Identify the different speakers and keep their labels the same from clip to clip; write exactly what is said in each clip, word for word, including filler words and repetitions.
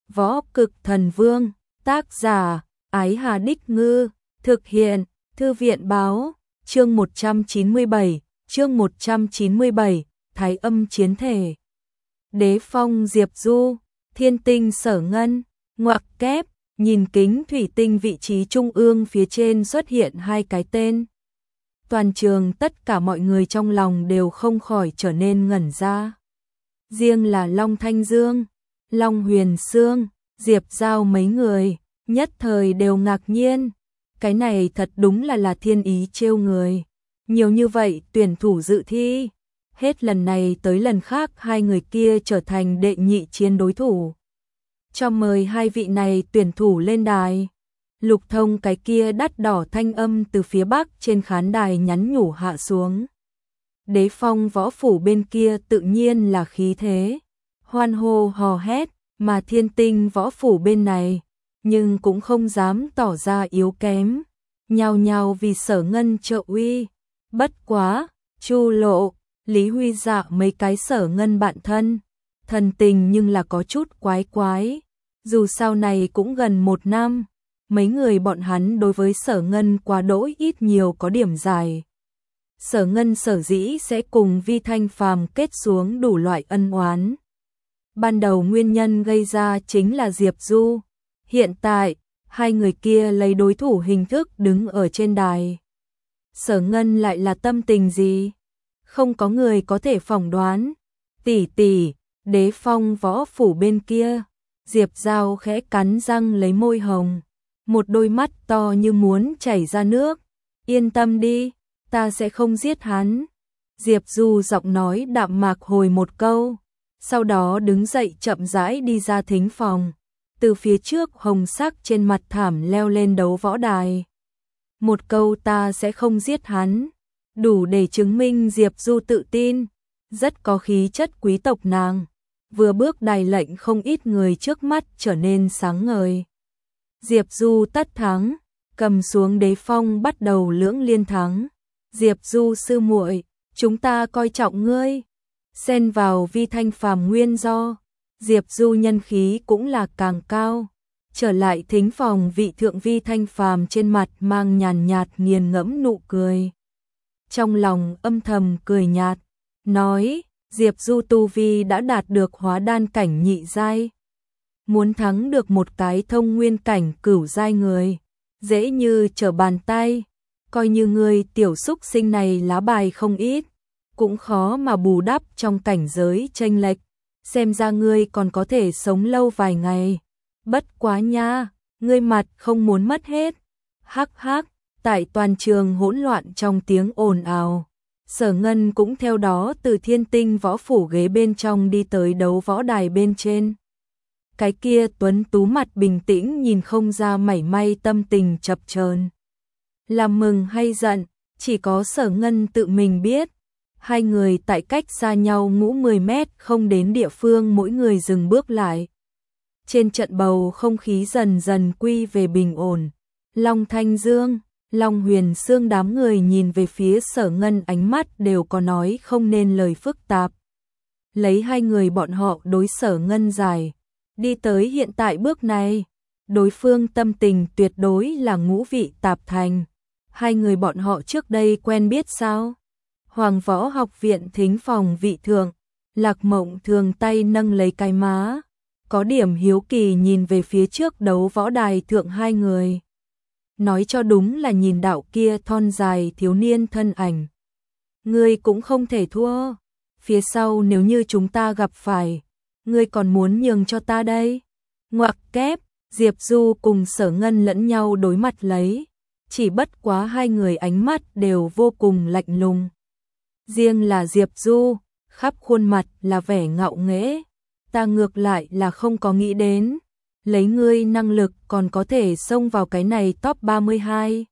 Speaker 1: Võ Cực Thần Vương, tác giả, Ái Hà Đích Ngư, thực hiện, Thư viện Báo, chương một trăm chín mươi bảy, chương một trăm chín mươi bảy, Thái Âm Chiến Thể. Đế Phong Diệp Du, Thiên Tinh Sở Ngân, ngoặc kép, nhìn kính thủy tinh vị trí trung ương phía trên xuất hiện hai cái tên. Toàn trường tất cả mọi người trong lòng đều không khỏi trở nên ngẩn ra. Riêng là Long Thanh Dương, Long Huyền Sương, Diệp Giao mấy người, nhất thời đều ngạc nhiên. Cái này thật đúng là là thiên ý trêu người. Nhiều như vậy tuyển thủ dự thi. Hết lần này tới lần khác hai người kia trở thành đệ nhị chiến đối thủ. Cho mời hai vị này tuyển thủ lên đài. Lục Thông cái kia đắt đỏ thanh âm từ phía bắc trên khán đài nhắn nhủ hạ xuống. Đế Phong võ phủ bên kia tự nhiên là khí thế, hoan hô hò hét, mà Thiên Tinh võ phủ bên này, nhưng cũng không dám tỏ ra yếu kém, nhao nhao vì Sở Ngân trợ uy. Bất quá, Chu Lộ, Lý Huy Dạ mấy cái Sở Ngân bạn thân, thần tình nhưng là có chút quái quái, dù sau này cũng gần một năm, mấy người bọn hắn đối với Sở Ngân quá đỗi ít nhiều có điểm dài. Sở Ngân sở dĩ sẽ cùng Vi Thanh Phàm kết xuống đủ loại ân oán. Ban đầu nguyên nhân gây ra chính là Diệp Du. Hiện tại, hai người kia lấy đối thủ hình thức đứng ở trên đài. Sở Ngân lại là tâm tình gì? Không có người có thể phỏng đoán. Tỷ tỷ, Đế Phong võ phủ bên kia. Diệp Giao khẽ cắn răng lấy môi hồng. Một đôi mắt to như muốn chảy ra nước. Yên tâm đi, ta sẽ không giết hắn. Diệp Du giọng nói đạm mạc hồi một câu. Sau đó đứng dậy chậm rãi đi ra thính phòng. Từ phía trước hồng sắc trên mặt thảm leo lên đấu võ đài. Một câu ta sẽ không giết hắn. Đủ để chứng minh Diệp Du tự tin. Rất có khí chất quý tộc nàng. Vừa bước đài lệnh không ít người trước mắt trở nên sáng ngời. Diệp Du tất thắng. Cầm xuống Đế Phong bắt đầu lưỡng liên thắng. Diệp Du sư muội, chúng ta coi trọng ngươi. Xen vào Vi Thanh Phàm nguyên do, Diệp Du nhân khí cũng là càng cao. Trở lại thính phòng vị thượng Vi Thanh Phàm trên mặt mang nhàn nhạt nghiền ngẫm nụ cười. Trong lòng âm thầm cười nhạt, nói, Diệp Du tu vi đã đạt được hóa đan cảnh nhị giai. Muốn thắng được một cái thông nguyên cảnh cửu giai người, dễ như trở bàn tay. Coi như ngươi tiểu xúc sinh này lá bài không ít, cũng khó mà bù đắp trong cảnh giới chênh lệch. Xem ra ngươi còn có thể sống lâu vài ngày. Bất quá nha, ngươi mặt không muốn mất hết. Hắc hắc, tại toàn trường hỗn loạn trong tiếng ồn ào. Sở Ngân cũng theo đó từ Thiên Tinh võ phủ ghế bên trong đi tới đấu võ đài bên trên. Cái kia tuấn tú mặt bình tĩnh nhìn không ra mảy may tâm tình chập chờn. Làm mừng hay giận, chỉ có Sở Ngân tự mình biết. Hai người tại cách xa nhau ngũ mười mét không đến địa phương mỗi người dừng bước lại. Trên trận bầu không khí dần dần quy về bình ổn. Long Thanh Dương, Long Huyền Sương đám người nhìn về phía Sở Ngân ánh mắt đều có nói không nên lời phức tạp. Lấy hai người bọn họ đối Sở Ngân dài, đi tới hiện tại bước này, đối phương tâm tình tuyệt đối là ngũ vị tạp thành. Hai người bọn họ trước đây quen biết sao? Hoàng Võ Học Viện thính phòng vị thượng, Lạc Mộng thường tay nâng lấy cái má, có điểm hiếu kỳ nhìn về phía trước đấu võ đài thượng hai người. Nói cho đúng là nhìn đạo kia thon dài thiếu niên thân ảnh. Ngươi cũng không thể thua, phía sau nếu như chúng ta gặp phải, ngươi còn muốn nhường cho ta đây. Ngoặc kép, Diệp Du cùng Sở Ngân lẫn nhau đối mặt lấy. Chỉ bất quá hai người ánh mắt đều vô cùng lạnh lùng. Riêng là Diệp Du, khắp khuôn mặt là vẻ ngạo nghễ. Ta ngược lại là không có nghĩ đến. Lấy ngươi năng lực còn có thể xông vào cái này top ba mươi hai.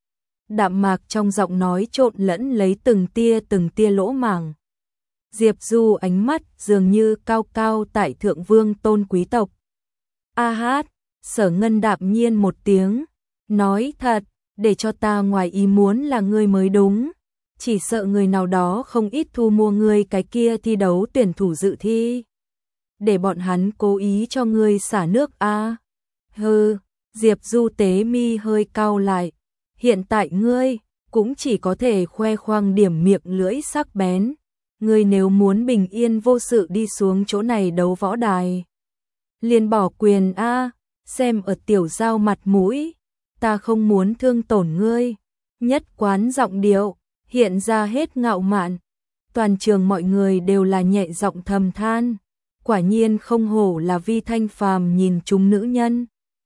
Speaker 1: Đạm mạc trong giọng nói trộn lẫn lấy từng tia từng tia lỗ mảng. Diệp Du ánh mắt dường như cao cao tại thượng vương tôn quý tộc. A hát, Sở Ngân đạm nhiên một tiếng. Nói thật, để cho ta ngoài ý muốn là ngươi mới đúng. Chỉ sợ người nào đó không ít thu mua ngươi cái kia thi đấu tuyển thủ dự thi. để bọn hắn cố ý cho ngươi xả nước a. À? Hừ, Diệp Du tế mi hơi cau lại, hiện tại ngươi cũng chỉ có thể khoe khoang điểm miệng lưỡi sắc bén, ngươi nếu muốn bình yên vô sự đi xuống chỗ này đấu võ đài, liền bỏ quyền a, à, xem ở tiểu giao mặt mũi, ta không muốn thương tổn ngươi. Nhất quán giọng điệu hiện ra hết ngạo mạn, toàn trường mọi người đều là nhẹ giọng thầm than, quả nhiên không hổ là Vi Thanh Phàm nhìn chúng nữ nhân.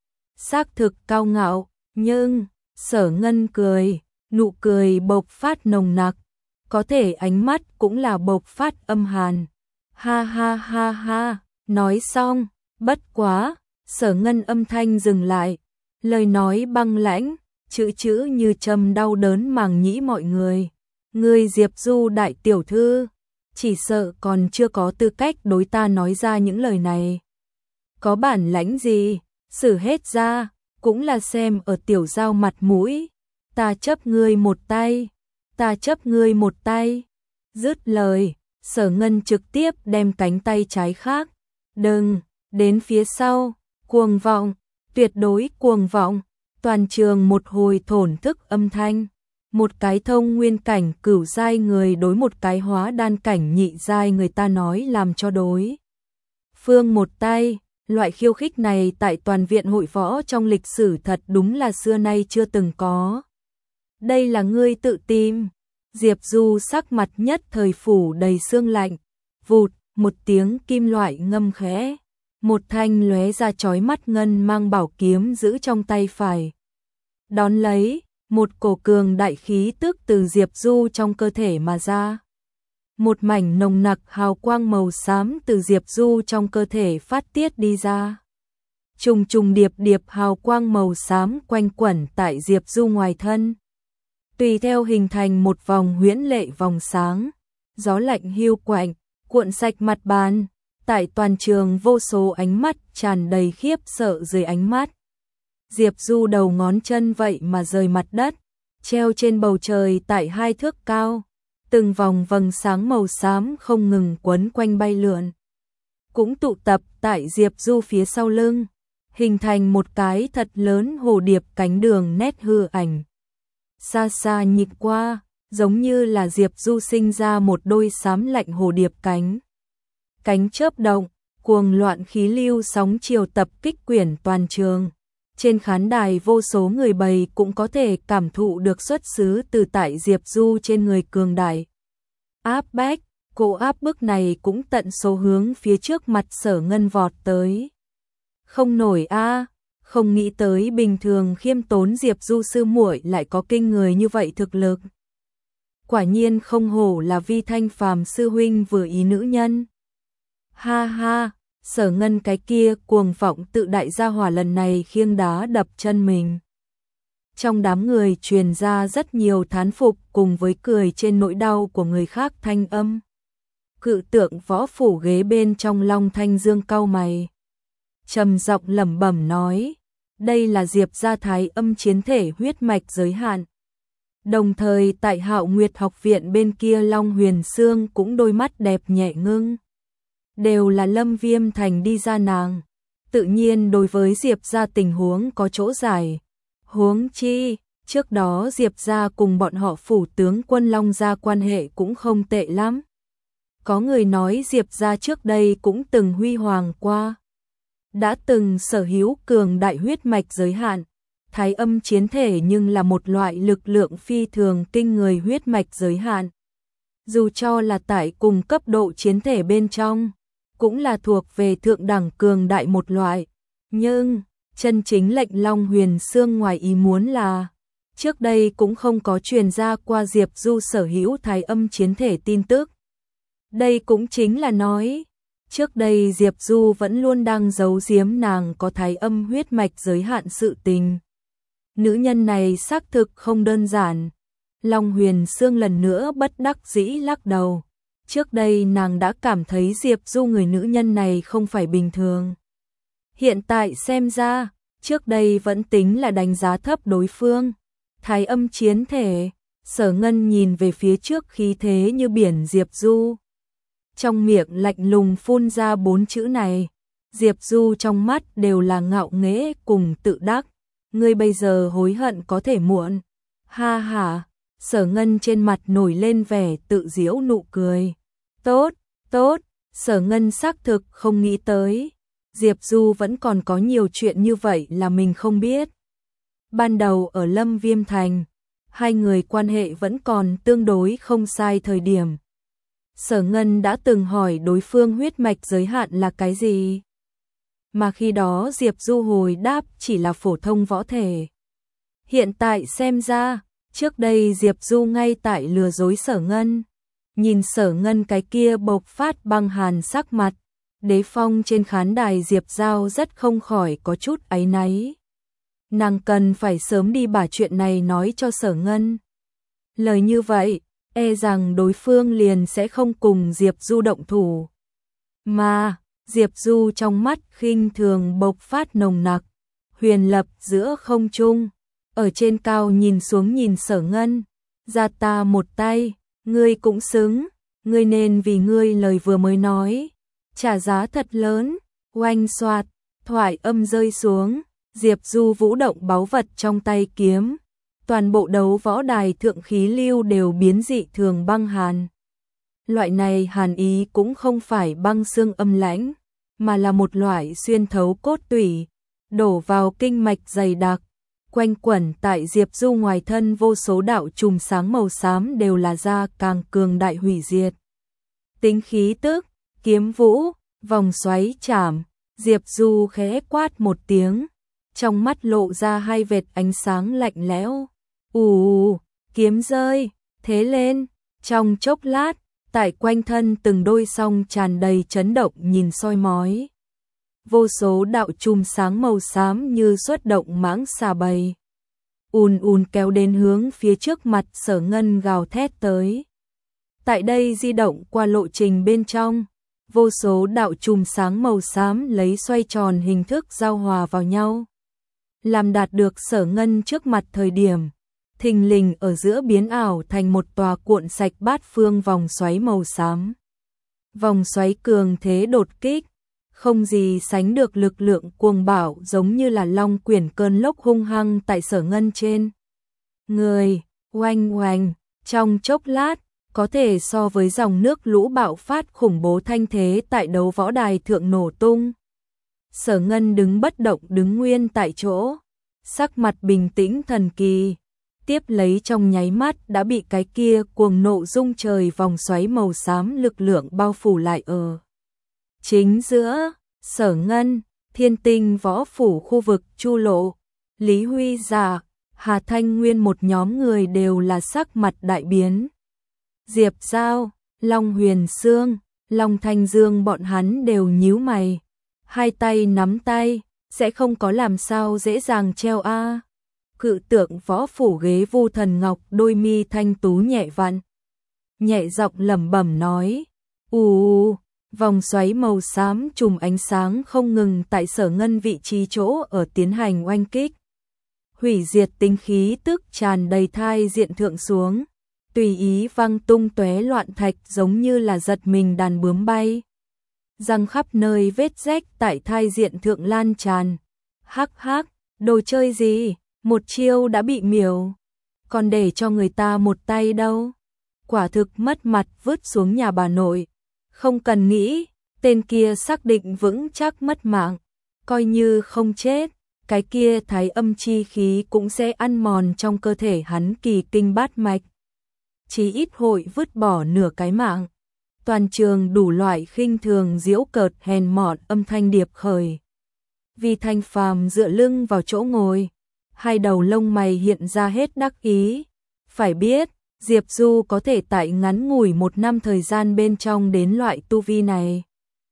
Speaker 1: Xác thực cao ngạo, nhưng Sở Ngân cười, nụ cười bộc phát nồng nặc, có thể ánh mắt cũng là bộc phát âm hàn. Ha ha ha ha, nói xong, bất quá, Sở Ngân âm thanh dừng lại, lời nói băng lãnh, chữ chữ như châm đau đớn màng nhĩ mọi người. Ngươi Diệp Du đại tiểu thư, chỉ sợ còn chưa có tư cách đối ta nói ra những lời này. Có bản lãnh gì, xử hết ra, cũng là xem ở tiểu giao mặt mũi. Ta chấp ngươi một tay, ta chấp ngươi một tay. Dứt lời, Sở Ngân trực tiếp đem cánh tay trái khác, đừng, đến phía sau, cuồng vọng, tuyệt đối cuồng vọng, toàn trường một hồi thổn thức âm thanh. Một cái thông nguyên cảnh cửu giai người đối một cái hóa đan cảnh nhị giai người ta nói làm cho đối phương một tay, loại khiêu khích này tại toàn viện hội võ trong lịch sử thật đúng là xưa nay chưa từng có. Đây là ngươi tự tìm. Diệp Du sắc mặt nhất thời phủ đầy sương lạnh, vụt, một tiếng kim loại ngâm khẽ, một thanh lóe ra chói mắt ngân mang bảo kiếm giữ trong tay phải. Đón lấy, một cổ cường đại khí tức từ Diệp Du trong cơ thể mà ra. Một mảnh nồng nặc hào quang màu xám từ Diệp Du trong cơ thể phát tiết đi ra. Trùng trùng điệp điệp hào quang màu xám quanh quẩn tại Diệp Du ngoài thân. Tùy theo hình thành một vòng huyễn lệ vòng sáng, gió lạnh hiu quạnh, cuộn sạch mặt bàn, tại toàn trường vô số ánh mắt tràn đầy khiếp sợ dưới ánh mắt. Diệp Du đầu ngón chân vậy mà rời mặt đất, treo trên bầu trời tại hai thước cao, từng vòng vầng sáng màu xám không ngừng quấn quanh bay lượn. Cũng tụ tập tại Diệp Du phía sau lưng, hình thành một cái thật lớn hồ điệp cánh đường nét hư ảnh. Xa xa nhìn qua, giống như là Diệp Du sinh ra một đôi xám lạnh hồ điệp cánh. Cánh chớp động, cuồng loạn khí lưu sóng chiều tập kích quyển toàn trường. Trên khán đài vô số người bày cũng có thể cảm thụ được xuất xứ từ tại Diệp Du trên người cường đại. Áp bách, cô áp bức này cũng tận số hướng phía trước mặt Sở Ngân vọt tới. Không nổi a, không nghĩ tới bình thường khiêm tốn Diệp Du sư muội lại có kinh người như vậy thực lực. Quả nhiên không hổ là Vi Thanh Phàm sư huynh vừa ý nữ nhân. Ha ha, Sở Ngân cái kia cuồng vọng tự đại gia hỏa lần này khiêng đá đập chân mình. Trong đám người truyền ra rất nhiều thán phục cùng với cười trên nỗi đau của người khác thanh âm. Cự tượng võ phủ ghế bên trong Long Thanh Dương cau mày, trầm giọng lẩm bẩm nói, đây là Diệp gia thái âm chiến thể huyết mạch giới hạn. Đồng thời tại Hạo Nguyệt học viện bên kia Long Huyền Sương cũng đôi mắt đẹp nhẹ ngưng. Đều là Lâm Viêm Thành đi ra nàng, tự nhiên đối với Diệp gia tình huống có chỗ giải. Huống chi, trước đó Diệp gia cùng bọn họ phủ tướng quân Long gia quan hệ cũng không tệ lắm. Có người nói Diệp gia trước đây cũng từng huy hoàng qua, đã từng sở hữu cường đại huyết mạch giới hạn, thái âm chiến thể nhưng là một loại lực lượng phi thường kinh người huyết mạch giới hạn. Dù cho là tại cùng cấp độ chiến thể bên trong, cũng là thuộc về thượng đẳng cường đại một loại, nhưng chân chính lệnh Long Huyền Sương ngoài ý muốn là trước đây cũng không có truyền ra qua Diệp Du sở hữu thái âm chiến thể tin tức. Đây cũng chính là nói, trước đây Diệp Du vẫn luôn đang giấu giếm nàng có thái âm huyết mạch giới hạn sự tình. Nữ nhân này xác thực không đơn giản. Long Huyền Sương lần nữa bất đắc dĩ lắc đầu. Trước đây nàng đã cảm thấy Diệp Du người nữ nhân này không phải bình thường. Hiện tại xem ra, trước đây vẫn tính là đánh giá thấp đối phương. Thái âm chiến thể, Sở Ngân nhìn về phía trước khí thế như biển Diệp Du. trong miệng lạnh lùng phun ra bốn chữ này. Diệp Du trong mắt đều là ngạo nghễ cùng tự đắc. Ngươi bây giờ hối hận có thể muộn. Ha ha, Sở Ngân trên mặt nổi lên vẻ tự giễu nụ cười. Tốt, tốt, Sở Ngân xác thực không nghĩ tới. Diệp Du vẫn còn có nhiều chuyện như vậy là mình không biết. Ban đầu ở Lâm Viêm Thành, hai người quan hệ vẫn còn tương đối không sai thời điểm. Sở Ngân đã từng hỏi đối phương huyết mạch giới hạn là cái gì? Mà khi đó Diệp Du hồi đáp chỉ là phổ thông võ thể. Hiện tại xem ra, trước đây Diệp Du ngay tại lừa dối Sở Ngân. Nhìn Sở Ngân cái kia bộc phát băng hàn sắc mặt, Đế Phong trên khán đài Diệp Giao rất không khỏi có chút áy náy. Nàng cần phải sớm đi把chuyện này nói cho Sở Ngân. Lời như vậy, e rằng đối phương liền sẽ không cùng Diệp Du động thủ. Mà, Diệp Du trong mắt khinh thường bộc phát nồng nặc, huyền lập giữa không trung, ở trên cao nhìn xuống nhìn Sở Ngân, ra ta một tay, ngươi cũng xứng, ngươi nên vì ngươi lời vừa mới nói, trả giá thật lớn. Oanh xoạt, thoại âm rơi xuống, Diệp Du vũ động báu vật trong tay kiếm, toàn bộ đấu võ đài thượng khí lưu đều biến dị thường băng hàn. Loại này hàn ý cũng không phải băng xương âm lãnh, mà là một loại xuyên thấu cốt tủy, đổ vào kinh mạch dày đặc, quanh quẩn tại Diệp Du ngoài thân vô số đạo chùm sáng màu xám đều là ra càng cường đại hủy diệt. Tính khí tức, kiếm vũ, vòng xoáy chạm, Diệp Du khẽ quát một tiếng, trong mắt lộ ra hai vệt ánh sáng lạnh lẽo. Ù, kiếm rơi, thế lên, trong chốc lát, tại quanh thân từng đôi song tràn đầy chấn động nhìn soi mói. Vô số đạo chùm sáng màu xám như xuất động mãng xà bầy. Ùn ùn kéo đến hướng phía trước mặt Sở Ngân gào thét tới. Tại đây di động qua lộ trình bên trong, vô số đạo chùm sáng màu xám lấy xoay tròn hình thức giao hòa vào nhau. Làm đạt được Sở Ngân trước mặt thời điểm, thình lình ở giữa biến ảo thành một tòa cuộn sạch bát phương vòng xoáy màu xám. Vòng xoáy cường thế đột kích, không gì sánh được lực lượng cuồng bạo giống như là long quyển cơn lốc hung hăng tại Sở Ngân trên. Người, oanh oanh, trong chốc lát, có thể so với dòng nước lũ bạo phát khủng bố thanh thế tại đấu võ đài thượng nổ tung. Sở Ngân đứng bất động đứng nguyên tại chỗ, sắc mặt bình tĩnh thần kỳ, tiếp lấy trong nháy mắt đã bị cái kia cuồng nộ rung trời vòng xoáy màu xám lực lượng bao phủ lại ở. Chính giữa, Sở Ngân, Thiên Tinh võ phủ khu vực Chu Lộ, Lý Huy Giả, Hà Thanh Nguyên một nhóm người đều là sắc mặt đại biến. Diệp Giao, Long Huyền Sương, Long Thanh Dương bọn hắn đều nhíu mày, hai tay nắm tay, sẽ không có làm sao dễ dàng treo a. Cự tượng võ phủ ghế Vu Thần Ngọc đôi mi thanh tú nhẹ vặn, nhẹ giọng lẩm bẩm nói, ù, vòng xoáy màu xám trùm ánh sáng không ngừng tại Sở Ngân vị trí chỗ ở tiến hành oanh kích. Hủy diệt tinh khí tức tràn đầy thai diện thượng xuống, tùy ý văng tung tóe loạn thạch giống như là giật mình đàn bướm bay. Răng khắp nơi vết rách tại thai diện thượng lan tràn. Hắc hắc, đồ chơi gì, một chiêu đã bị miểu, còn để cho người ta một tay đâu. Quả thực mất mặt vứt xuống nhà bà nội. Không cần nghĩ, tên kia xác định vững chắc mất mạng, coi như không chết, cái kia thái âm chi khí cũng sẽ ăn mòn trong cơ thể hắn kỳ kinh bát mạch. Chí ít hội vứt bỏ nửa cái mạng. Toàn trường đủ loại khinh thường giễu cợt hèn mọn âm thanh điệp khởi. Vi Thanh Phàm dựa lưng vào chỗ ngồi, hai đầu lông mày hiện ra hết đắc ý. Phải biết, Diệp Du có thể tại ngắn ngủi một năm thời gian bên trong đến loại tu vi này,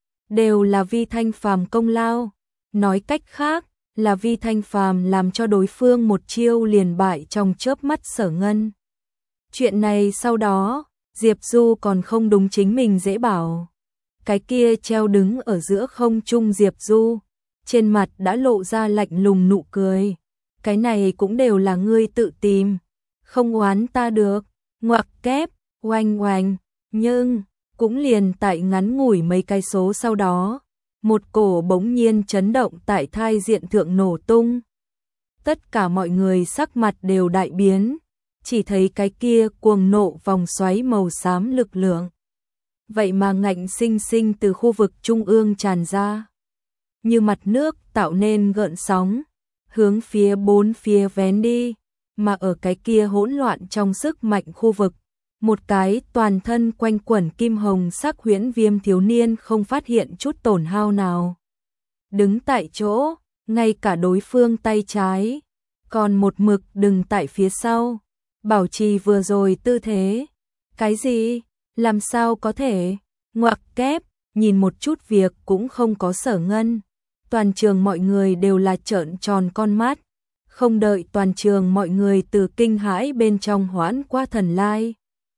Speaker 1: đều là Vi Thanh Phàm công lao. Nói cách khác, là Vi Thanh Phàm làm cho đối phương một chiêu liền bại trong chớp mắt Sở Ngân. Chuyện này sau đó, Diệp Du còn không đúng chính mình dễ bảo. Cái kia treo đứng ở giữa không trung Diệp Du, trên mặt đã lộ ra lạnh lùng nụ cười. Cái này cũng đều là ngươi tự tìm, không oán ta được. Ngoặc kép, oanh oanh, nhưng, Cũng liền tại ngắn ngủi mấy cái số sau đó, một cổ bỗng nhiên chấn động tại thai diện thượng nổ tung. Tất cả mọi người sắc mặt đều đại biến, chỉ thấy cái kia cuồng nộ vòng xoáy màu xám lực lượng. Vậy mà ngạnh sinh sinh từ khu vực trung ương tràn ra, như mặt nước tạo nên gợn sóng, hướng phía bốn phía vén đi, mà ở cái kia hỗn loạn trong sức mạnh khu vực, một cái toàn thân quanh quẩn kim hồng sắc huyễn viêm thiếu niên không phát hiện chút tổn hao nào. Đứng tại chỗ, ngay cả đối phương tay trái, còn một mực đứng tại phía sau, bảo trì vừa rồi tư thế. Cái gì? Làm sao có thể? Ngoặc kép, nhìn một chút việc cũng không có Sở Ngân. Toàn trường mọi người đều là trợn tròn con mắt, không đợi toàn trường mọi người từ kinh hãi bên trong hoãn qua thần lai.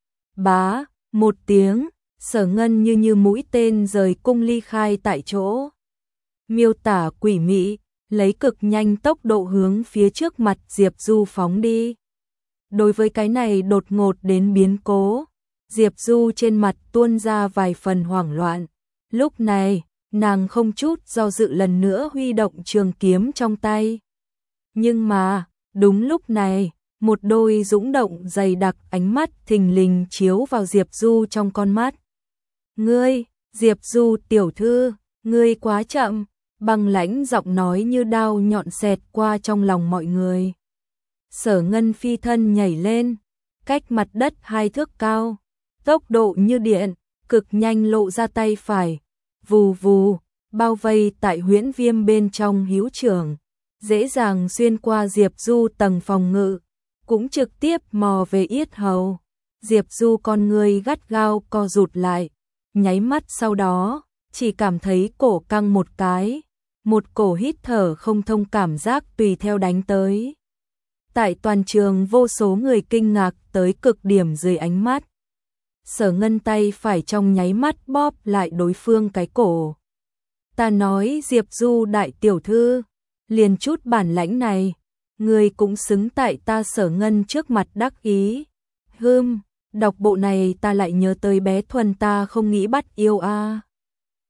Speaker 1: Bá, một tiếng, Sở Ngân như như mũi tên rời cung ly khai tại chỗ. Miêu tả quỷ mị, lấy cực nhanh tốc độ hướng phía trước mặt Diệp Du phóng đi. Đối với cái này đột ngột đến biến cố, Diệp Du trên mặt tuôn ra vài phần hoảng loạn. Lúc này, nàng không chút do dự lần nữa huy động trường kiếm trong tay. Nhưng mà, đúng lúc này, một đôi dũng động dày đặc ánh mắt thình lình chiếu vào Diệp Du trong con mắt. Ngươi, Diệp Du tiểu thư, ngươi quá chậm, băng lãnh giọng nói như đao nhọn xẹt qua trong lòng mọi người. Sở Ngân phi thân nhảy lên, cách mặt đất hai thước cao, tốc độ như điện, cực nhanh lộ ra tay phải, vù vù, bao vây tại huyễn viêm bên trong hữu trưởng, dễ dàng xuyên qua Diệp Du tầng phòng ngự, cũng trực tiếp mò về yết hầu. Diệp Du con người gắt gao co rụt lại, nháy mắt sau đó, chỉ cảm thấy cổ căng một cái, một cổ hít thở không thông cảm giác tùy theo đánh tới. Tại toàn trường vô số người kinh ngạc tới cực điểm dưới ánh mắt. Sở Ngân tay phải trong nháy mắt bóp lại đối phương cái cổ. Ta nói Diệp Du đại tiểu thư, liền chút bản lãnh này, người cũng xứng tại ta Sở Ngân trước mặt đắc ý. Hừm, đọc bộ này ta lại nhớ tới bé Thuần ta không nghĩ bắt yêu a. À.